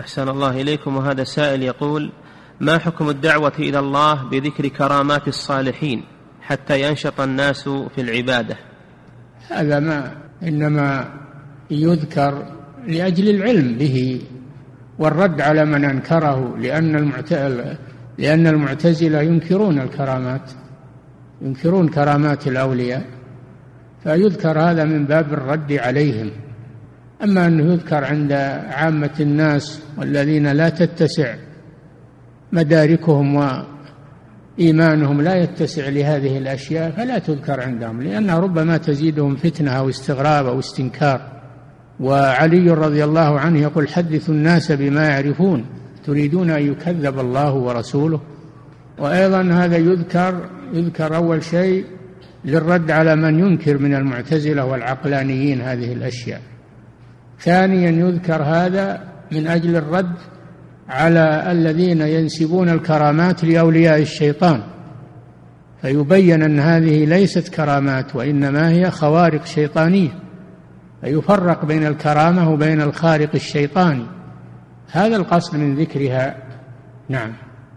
أحسن الله إليكم. وهذا سائل يقول: ما حكم الدعوة إلى الله بذكر كرامات الصالحين حتى ينشط الناس في العبادة؟ هذا ما إنما يذكر لأجل العلم به والرد على من أنكره، لأن المعتزلة ينكرون الكرامات، ينكرون كرامات الأولياء، فيذكر هذا من باب الرد عليهم. أما أنه يذكر عند عامة الناس والذين لا تتسع مداركهم وإيمانهم لا يتسع لهذه الأشياء فلا تذكر عندهم، لأنها ربما تزيدهم فتنة أو استغراب أو استنكار. وعلي رضي الله عنه يقول: حدثوا الناس بما يعرفون تريدون أن يكذب الله ورسوله. وأيضا هذا يذكر أول شيء للرد على من ينكر من المعتزلة والعقلانيين هذه الأشياء. ثانيا يذكر هذا من أجل الرد على الذين ينسبون الكرامات لأولياء الشيطان، فيبين أن هذه ليست كرامات وإنما هي خوارق شيطانية، فيفرق بين الكرامة وبين الخارق الشيطاني. هذا القصد من ذكرها. نعم.